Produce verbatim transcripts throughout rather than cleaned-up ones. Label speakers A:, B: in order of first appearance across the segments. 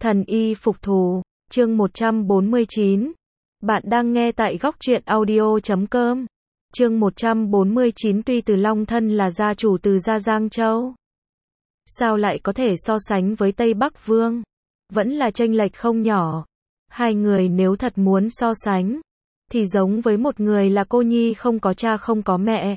A: Thần y phục thù, chương một trăm bốn mươi chín. Bạn đang nghe tại góc truyện audio chấm com. Chương một trăm bốn mươi chín. Tuy Từ Long thân là gia chủ Từ gia Giang Châu, sao lại có thể so sánh với Tây Bắc Vương? Vẫn là chênh lệch không nhỏ. Hai người nếu thật muốn so sánh, thì giống với một người là cô nhi không có cha không có mẹ,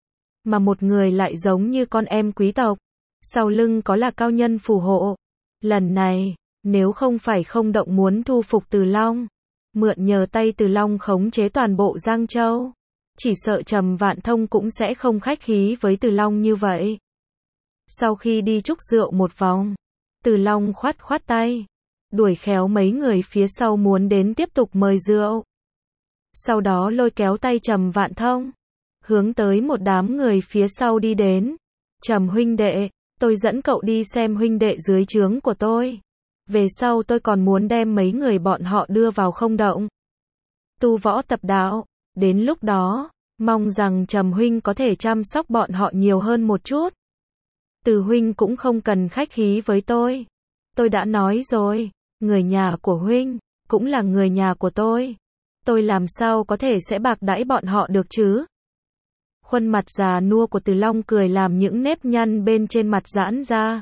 A: mà một người lại giống như con em quý tộc, sau lưng có là cao nhân phù hộ. Lần này, nếu không phải không động muốn thu phục Từ Long, mượn nhờ tay Từ Long khống chế toàn bộ Giang Châu, chỉ sợ Trầm Vạn Thông cũng sẽ không khách khí với Từ Long như vậy. Sau khi đi chúc rượu một vòng, Từ Long khoát khoát tay, đuổi khéo mấy người phía sau muốn đến tiếp tục mời rượu. Sau đó lôi kéo tay Trầm Vạn Thông, hướng tới một đám người phía sau đi đến. Trầm huynh đệ, tôi dẫn cậu đi xem huynh đệ dưới trướng của tôi. Về sau tôi còn muốn đem mấy người bọn họ đưa vào không động tu võ tập đạo. Đến lúc đó, mong rằng Trầm huynh có thể chăm sóc bọn họ nhiều hơn một chút. Từ huynh cũng không cần khách khí với tôi. Tôi đã nói rồi, người nhà của huynh cũng là người nhà của tôi. Tôi làm sao có thể sẽ bạc đãi bọn họ được chứ? Khuôn mặt già nua của Từ Long cười làm những nếp nhăn bên trên mặt giãn ra.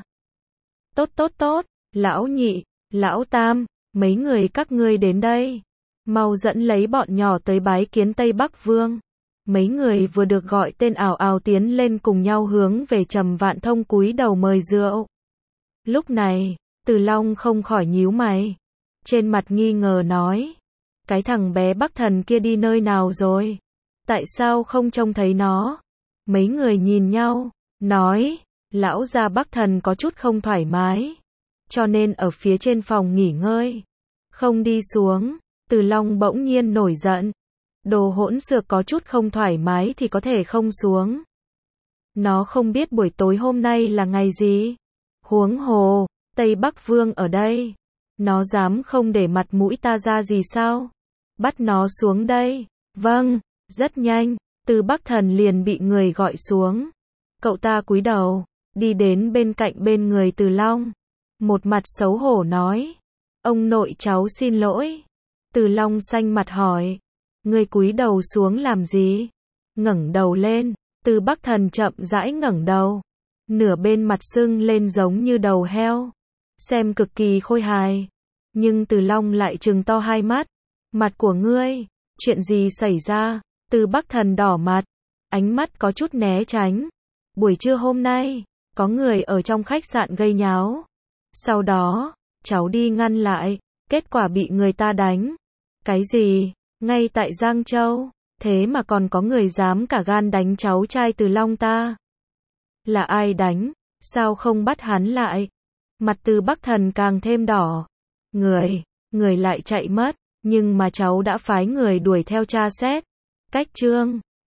A: Tốt tốt tốt, lão nhị, lão tam, mấy người các ngươi đến đây. Mau dẫn lấy bọn nhỏ tới bái kiến Tây Bắc Vương. Mấy người vừa được gọi tên ào ào tiến lên cùng nhau hướng về Trầm Vạn Thông cúi đầu mời rượu. Lúc này, Từ Long không khỏi nhíu mày. Trên mặt nghi ngờ nói. Cái thằng bé Bắc Thần kia đi nơi nào rồi? Tại sao không trông thấy nó? Mấy người nhìn nhau, nói, lão gia Bắc Thần có chút không thoải mái, cho nên ở phía trên phòng nghỉ ngơi, không đi xuống. Từ Long bỗng nhiên nổi giận. Đồ hỗn xược, có chút không thoải mái thì có thể không xuống. Nó không biết buổi tối hôm nay là ngày gì. Huống hồ, Tây Bắc Vương ở đây. Nó dám không để mặt mũi ta ra gì sao? Bắt nó xuống đây. Vâng. Rất nhanh, Từ Bắc Thần liền bị người gọi xuống. Cậu ta cúi đầu, đi đến bên cạnh bên người Từ Long. Một mặt xấu hổ nói. Ông nội cháu xin lỗi. Từ Long xanh mặt hỏi. Ngươi cúi đầu xuống làm gì? Ngẩng đầu lên, Từ Bắc Thần chậm rãi ngẩng đầu. Nửa bên mặt sưng lên giống như đầu heo. Xem cực kỳ khôi hài. Nhưng Từ Long lại trừng to hai mắt. Mặt của ngươi, chuyện gì xảy ra? Từ Bắc Thần đỏ mặt, ánh mắt có chút né tránh. Buổi trưa hôm nay, có người ở trong khách sạn gây nháo. Sau đó, cháu đi ngăn lại, kết quả bị người ta đánh. Cái gì? Ngay tại Giang Châu, thế mà còn có người dám cả gan đánh cháu trai Từ Long ta. Là ai đánh? Sao không bắt hắn lại? Mặt Từ Bắc Thần càng thêm đỏ. Người, người lại chạy mất, nhưng mà cháu đã phái người đuổi theo tra xét. Cách trương,